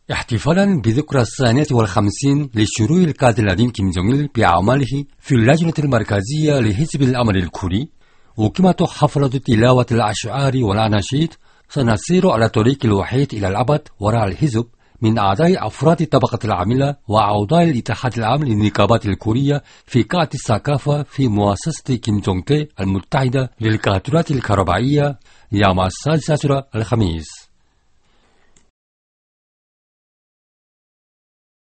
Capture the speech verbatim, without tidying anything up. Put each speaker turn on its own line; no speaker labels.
احتفالا بذكرى الثانية والخمسين لشروع القائد العظيم كيم جونغ إل بأعماله في اللجنة المركزية لحزب الأمل الكوري، أقيمت حفلة تلاوة الأشعار والأناشيد. سنسير على طريق الوحيد إلى الأبد وراء الحزب من أعضاء أفراد الطبقة العاملة وأعضاء الاتحاد العام للنقابات الكورية في قاعة الثقافة في مؤسسة كيم جونغ تي المتحدة للقاطرات الكهربائية يوم السادس عشر الخميس.